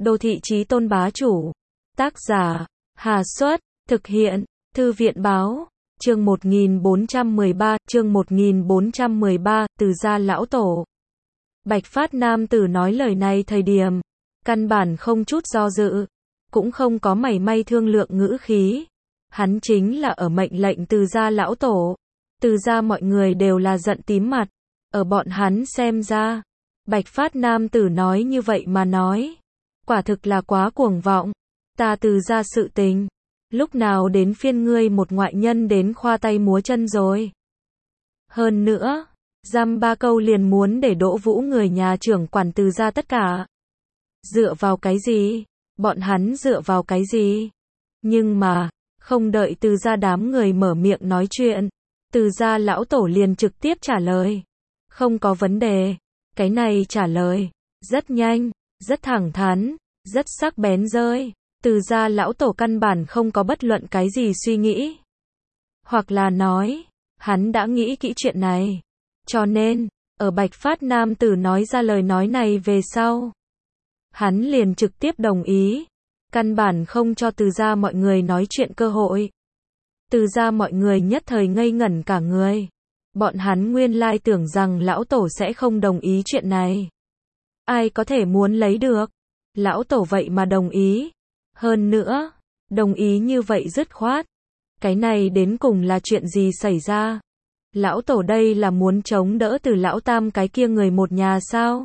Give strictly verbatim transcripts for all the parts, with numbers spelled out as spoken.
Đô thị chí tôn bá chủ. Tác giả, Hà Xuất, thực hiện, Thư viện báo, chương một nghìn bốn trăm mười ba, chương một nghìn bốn trăm mười ba, Từ gia lão tổ. Bạch Phát nam tử nói lời này thời điểm, căn bản không chút do dự, cũng không có mảy may thương lượng ngữ khí. Hắn chính là ở mệnh lệnh Từ gia lão tổ. Từ gia mọi người đều là giận tím mặt, ở bọn hắn xem ra, Bạch Phát nam tử nói như vậy mà nói, quả thực là quá cuồng vọng. Ta Từ gia sự tình, lúc nào đến phiên ngươi một ngoại nhân đến khoa tay múa chân rồi. Hơn nữa, dăm ba câu liền muốn để Đỗ Vũ người nhà trưởng quản Từ gia tất cả. Dựa vào cái gì? Bọn hắn dựa vào cái gì? Nhưng mà, không đợi Từ gia đám người mở miệng nói chuyện, Từ gia lão tổ liền trực tiếp trả lời. Không có vấn đề. Cái này trả lời, rất nhanh, rất thẳng thắn, rất sắc bén rơi. Từ gia lão tổ căn bản không có bất luận cái gì suy nghĩ. Hoặc là nói, hắn đã nghĩ kỹ chuyện này. Cho nên, ở Bạch Phát nam tử nói ra lời nói này về sau, hắn liền trực tiếp đồng ý. Căn bản không cho Từ gia mọi người nói chuyện cơ hội. Từ gia mọi người nhất thời ngây ngẩn cả người. Bọn hắn nguyên lai tưởng rằng lão tổ sẽ không đồng ý chuyện này. Ai có thể muốn lấy được? Lão tổ vậy mà đồng ý. Hơn nữa, đồng ý như vậy dứt khoát. Cái này đến cùng là chuyện gì xảy ra? Lão tổ đây là muốn chống đỡ từ lão tam cái kia người một nhà sao?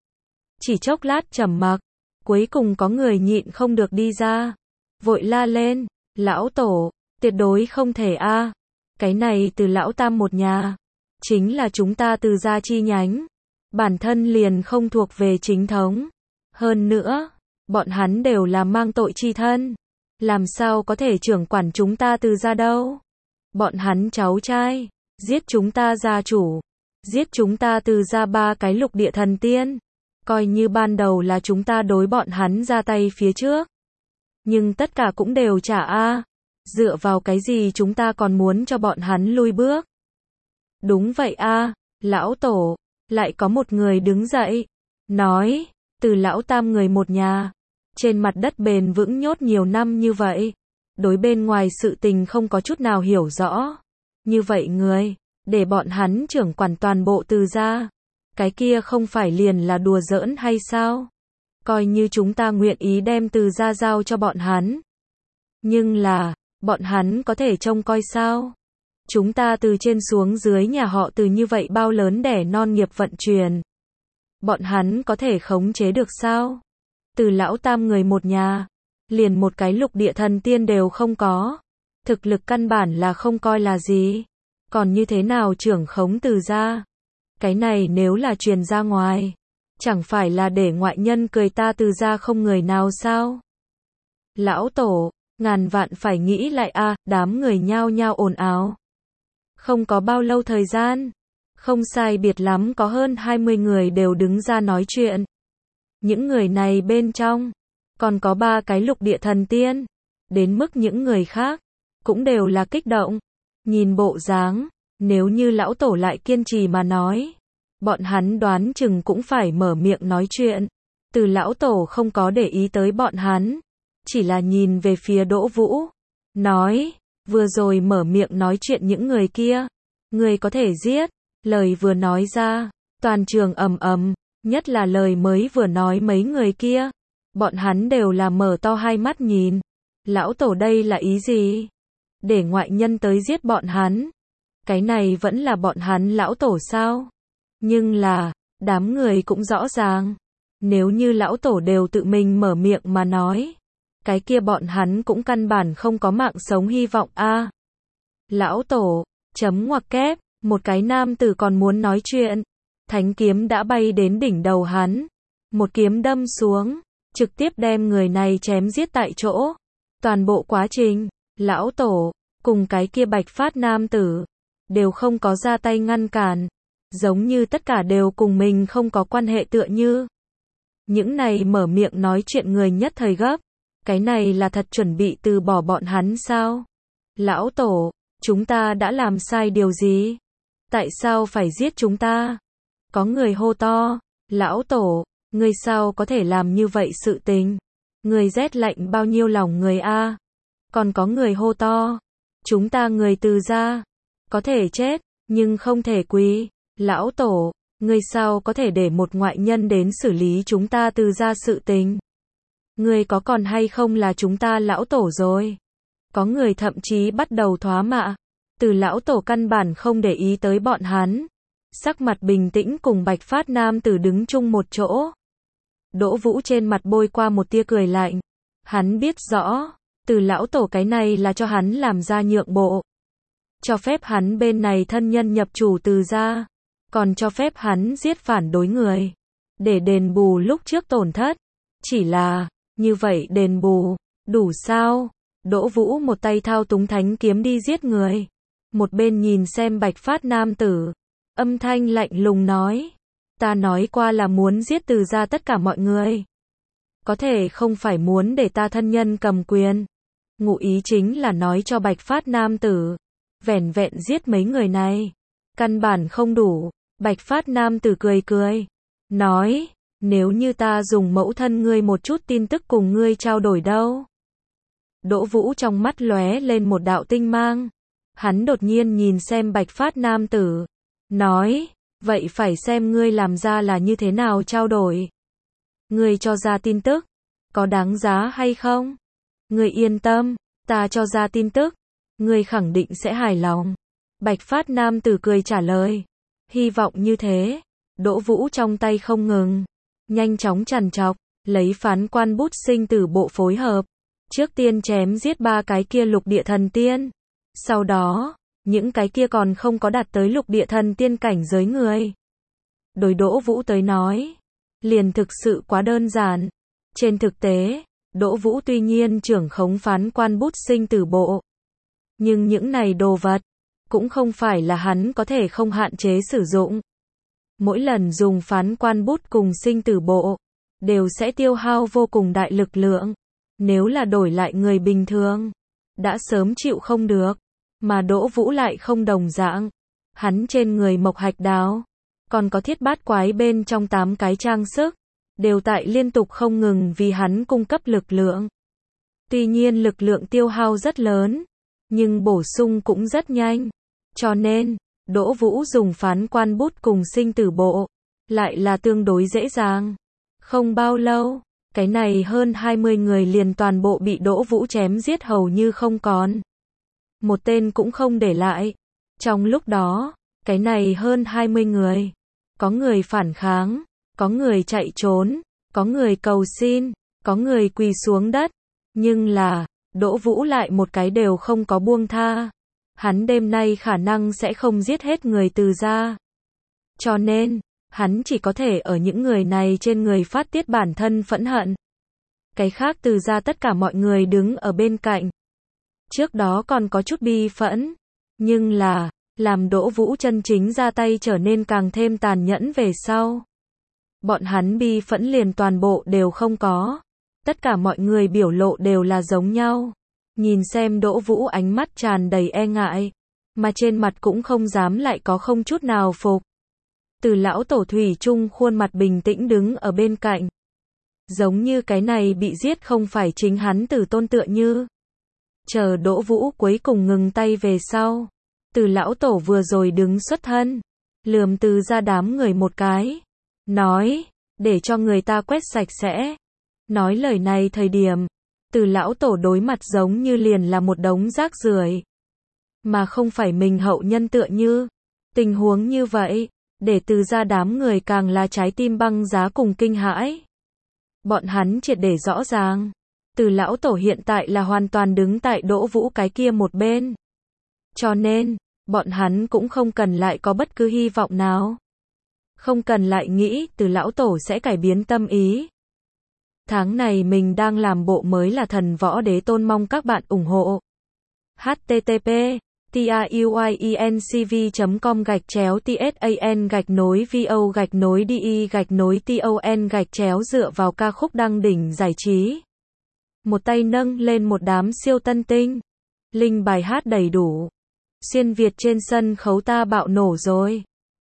Chỉ chốc lát trầm mặc, cuối cùng có người nhịn không được đi ra, vội la lên, lão tổ, tuyệt đối không thể a. Cái này từ lão tam một nhà, chính là chúng ta Từ gia chi nhánh, bản thân liền không thuộc về chính thống. Hơn nữa, bọn hắn đều là mang tội chi thân, làm sao có thể trưởng quản chúng ta Từ gia đâu? Bọn hắn cháu trai, giết chúng ta gia chủ, giết chúng ta Từ gia ba cái lục địa thần tiên, coi như ban đầu là chúng ta đối bọn hắn ra tay phía trước. Nhưng tất cả cũng đều trả a. Dựa vào cái gì chúng ta còn muốn cho bọn hắn lui bước? Đúng vậy a, lão tổ. Lại có một người đứng dậy, nói, Từ lão tam người một nhà, trên mặt đất bền vững nhốt nhiều năm như vậy, đối bên ngoài sự tình không có chút nào hiểu rõ. Như vậy người, để bọn hắn trưởng quản toàn bộ Từ gia, cái kia không phải liền là đùa giỡn hay sao? Coi như chúng ta nguyện ý đem Từ gia giao cho bọn hắn. Nhưng là, bọn hắn có thể trông coi sao? Chúng ta từ trên xuống dưới nhà họ Từ như vậy bao lớn đẻ non nghiệp vận chuyển. Bọn hắn có thể khống chế được sao? Từ lão tam người một nhà, liền một cái lục địa thần tiên đều không có. Thực lực căn bản là không coi là gì. Còn như thế nào trưởng khống Từ gia? Cái này nếu là truyền ra ngoài, chẳng phải là để ngoại nhân cười ta Từ gia không người nào sao? Lão tổ, ngàn vạn phải nghĩ lại a, à, đám người nhao nhao ồn ào. Không có bao lâu thời gian, không sai biệt lắm có hơn hai mươi người đều đứng ra nói chuyện. Những người này bên trong, còn có ba cái lục địa thần tiên, đến mức những người khác, cũng đều là kích động. Nhìn bộ dáng, nếu như lão tổ lại kiên trì mà nói, bọn hắn đoán chừng cũng phải mở miệng nói chuyện. Từ lão tổ không có để ý tới bọn hắn, chỉ là nhìn về phía Đỗ Vũ, nói, vừa rồi mở miệng nói chuyện những người kia, người có thể giết. Lời vừa nói ra, toàn trường ầm ầm, nhất là lời mới vừa nói mấy người kia, bọn hắn đều là mở to hai mắt nhìn. Lão tổ đây là ý gì? Để ngoại nhân tới giết bọn hắn? Cái này vẫn là bọn hắn lão tổ sao? Nhưng là, đám người cũng rõ ràng, nếu như lão tổ đều tự mình mở miệng mà nói, cái kia bọn hắn cũng căn bản không có mạng sống hy vọng a. À, lão tổ, chấm ngoặc kép, một cái nam tử còn muốn nói chuyện, thánh kiếm đã bay đến đỉnh đầu hắn, một kiếm đâm xuống, trực tiếp đem người này chém giết tại chỗ. Toàn bộ quá trình, lão tổ cùng cái kia Bạch Phát nam tử đều không có ra tay ngăn cản, giống như tất cả đều cùng mình không có quan hệ tựa như. Những này mở miệng nói chuyện người nhất thời gấp. Cái này là thật chuẩn bị từ bỏ bọn hắn sao? Lão tổ, chúng ta đã làm sai điều gì? Tại sao phải giết chúng ta? Có người hô to, lão tổ, Ngươi sao có thể làm như vậy sự tình? Ngươi rét lạnh bao nhiêu lòng người a? Còn có người hô to. Chúng ta người Từ gia. Có thể chết, nhưng không thể quỳ. Lão tổ, ngươi sao có thể để một ngoại nhân đến xử lý chúng ta Từ gia sự tình? Ngươi có còn hay không là chúng ta lão tổ rồi? Có người thậm chí bắt đầu thoá mạ. Từ lão tổ căn bản không để ý tới bọn hắn. Sắc mặt bình tĩnh cùng Bạch Phát nam tử đứng chung một chỗ. Đỗ Vũ trên mặt bôi qua một tia cười lạnh. Hắn biết rõ, Từ lão tổ cái này là cho hắn làm ra nhượng bộ. Cho phép hắn bên này thân nhân nhập chủ Từ gia, còn cho phép hắn giết phản đối người, để đền bù lúc trước tổn thất. Chỉ là, như vậy đền bù, đủ sao? Đỗ Vũ một tay thao túng thánh kiếm đi giết người, một bên nhìn xem Bạch Phát nam tử, âm thanh lạnh lùng nói, ta nói qua là muốn giết Từ gia tất cả mọi người. Có thể không phải muốn để ta thân nhân cầm quyền. Ngụ ý chính là nói cho Bạch Phát nam tử, vẻn vẹn giết mấy người này, căn bản không đủ. Bạch Phát nam tử cười cười, nói, nếu như ta dùng mẫu thân ngươi một chút tin tức cùng ngươi trao đổi đâu? Đỗ Vũ trong mắt lóe lên một đạo tinh mang. Hắn đột nhiên nhìn xem Bạch Phát nam tử, nói, vậy phải xem ngươi làm ra là như thế nào trao đổi. Ngươi cho ra tin tức, có đáng giá hay không? Ngươi yên tâm, ta cho ra tin tức, ngươi khẳng định sẽ hài lòng. Bạch Phát nam tử cười trả lời, hy vọng như thế. Đỗ Vũ trong tay không ngừng, nhanh chóng trằn trọc, lấy phán quan bút sinh tử bộ phối hợp. Trước tiên chém giết ba cái kia lục địa thần tiên. Sau đó, những cái kia còn không có đạt tới lục địa thần tiên cảnh giới người. Đối Đỗ Vũ tới nói, liền thực sự quá đơn giản. Trên thực tế, Đỗ Vũ tuy nhiên trưởng khống phán quan bút sinh tử bộ, nhưng những này đồ vật, cũng không phải là hắn có thể không hạn chế sử dụng. Mỗi lần dùng phán quan bút cùng sinh tử bộ, đều sẽ tiêu hao vô cùng đại lực lượng. Nếu là đổi lại người bình thường, đã sớm chịu không được. Mà Đỗ Vũ lại không đồng dạng. Hắn trên người mộc hạch đào, còn có thiết bát quái bên trong tám cái trang sức, đều tại liên tục không ngừng vì hắn cung cấp lực lượng. Tuy nhiên lực lượng tiêu hao rất lớn, nhưng bổ sung cũng rất nhanh. Cho nên, Đỗ Vũ dùng phán quan bút cùng sinh tử bộ, lại là tương đối dễ dàng. Không bao lâu, cái này hơn hai mươi người liền toàn bộ bị Đỗ Vũ chém giết hầu như không còn. Một tên cũng không để lại. Trong lúc đó, cái này hơn hai mươi người, có người phản kháng, có người chạy trốn, có người cầu xin, có người quỳ xuống đất. Nhưng là, Đỗ Vũ lại một cái đều không có buông tha. Hắn đêm nay khả năng sẽ không giết hết người Từ gia. Cho nên, hắn chỉ có thể ở những người này trên người phát tiết bản thân phẫn hận. Cái khác Từ gia tất cả mọi người đứng ở bên cạnh. Trước đó còn có chút bi phẫn, nhưng là, làm Đỗ Vũ chân chính ra tay trở nên càng thêm tàn nhẫn về sau. Bọn hắn bi phẫn liền toàn bộ đều không có. Tất cả mọi người biểu lộ đều là giống nhau. Nhìn xem Đỗ Vũ ánh mắt tràn đầy e ngại, mà trên mặt cũng không dám lại có không chút nào phục. Từ lão tổ thủy chung khuôn mặt bình tĩnh đứng ở bên cạnh. Giống như cái này bị giết không phải chính hắn Từ tôn tựa như. Chờ Đỗ Vũ cuối cùng ngừng tay về sau. Từ lão tổ vừa rồi đứng xuất thân, lườm Từ ra đám người một cái. Nói, để cho người ta quét sạch sẽ. Nói lời này thời điểm, Từ lão tổ đối mặt giống như liền là một đống rác rưởi, mà không phải mình hậu nhân tựa như. Tình huống như vậy, để Từ ra đám người càng là trái tim băng giá cùng kinh hãi. Bọn hắn triệt để rõ ràng, Từ lão tổ hiện tại là hoàn toàn đứng tại Đỗ Vũ cái kia một bên. Cho nên, bọn hắn cũng không cần lại có bất cứ hy vọng nào. Không cần lại nghĩ Từ lão tổ sẽ cải biến tâm ý. Tháng này mình đang làm bộ mới là Thần Võ Đế Tôn, mong các bạn ủng hộ. h t t p truyencv chấm com gạch chéo tsan gạch nối vo gạch nối de gạch nối ton gạch chéo dựa vào ca khúc đăng đỉnh giải trí. Một tay nâng lên một đám siêu tân tinh. Linh bài hát đầy đủ. Xuyên Việt trên sân khấu ta bạo nổ rồi.